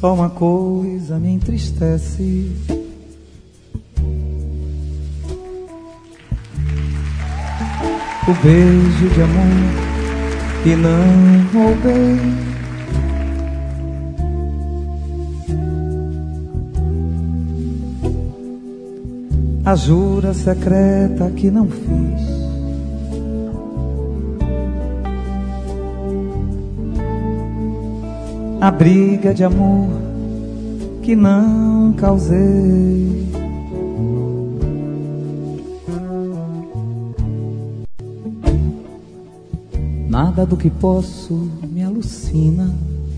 Só uma coisa me entristece. O beijo de amor que não roubei. A jura secreta que não fiz. A briga de amor que não causei. Nada do que posso me alucina.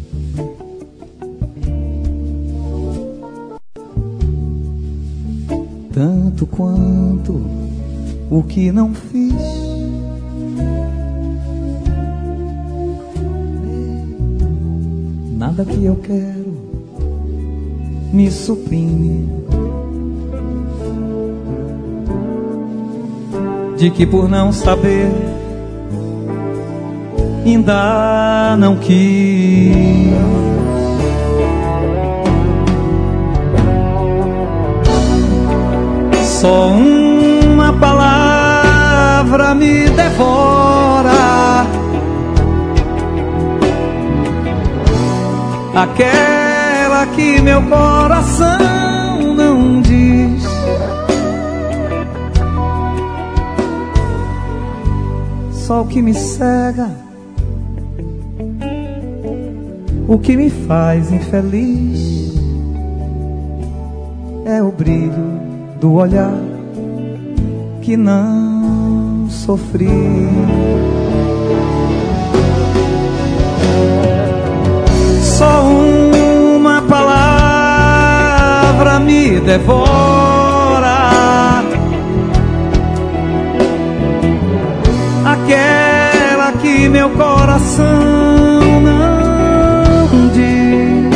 Tanto quanto o que não fiz. Nada que eu quero me suprime. De que por não saber ainda não quis. Só uma palavra me devora, aquela que meu coração não diz. Só o que me cega, o que me faz infeliz, é o brilho do olhar que não sofri. Só uma palavra me devora, aquela que meu coração não diz.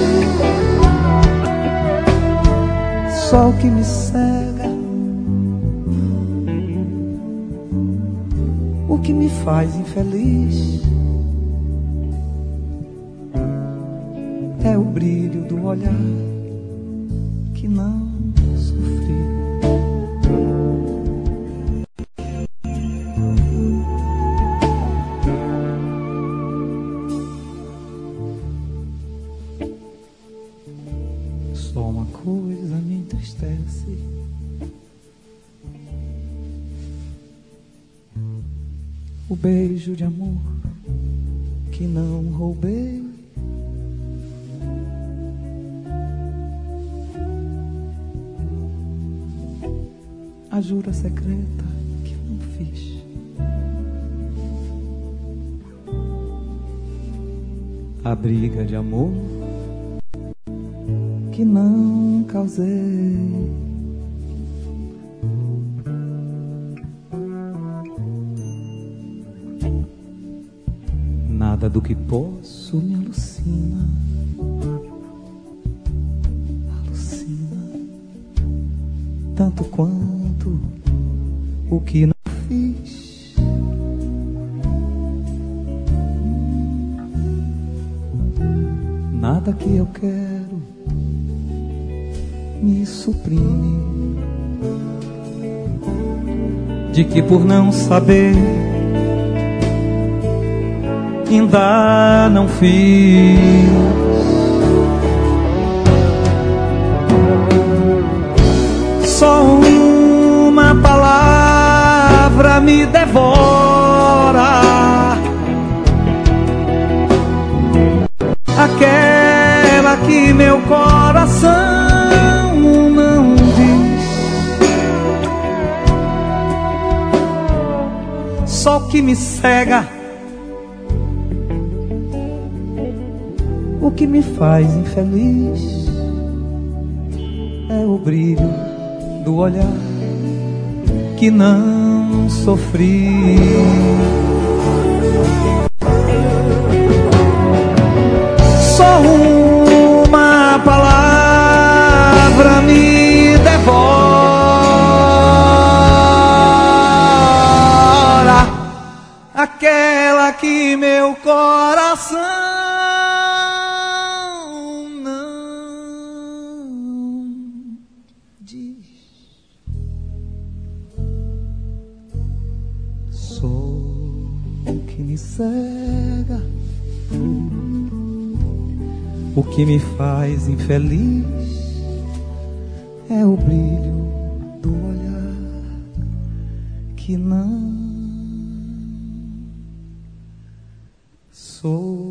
Só o que me cega, o que me faz infeliz, é o brilho do olhar que não sofri. Só uma coisa me entristece. O beijo de amor que não roubei. A jura secreta que não fiz. A briga de amor que não causei. Nada do que posso me alucina. Alucina tanto quanto o que não fiz. Nada que eu quero me suprime. De que por não saber ainda não fiz. Só uma palavra me devora, aquela que meu coração não diz. Só o que me cega, o que me faz infeliz, é o brilho do olhar que não sofri. Só uma palavra me devora, aquela que meu coração não sol que me cega, o que me faz infeliz é o brilho do olhar que não sou.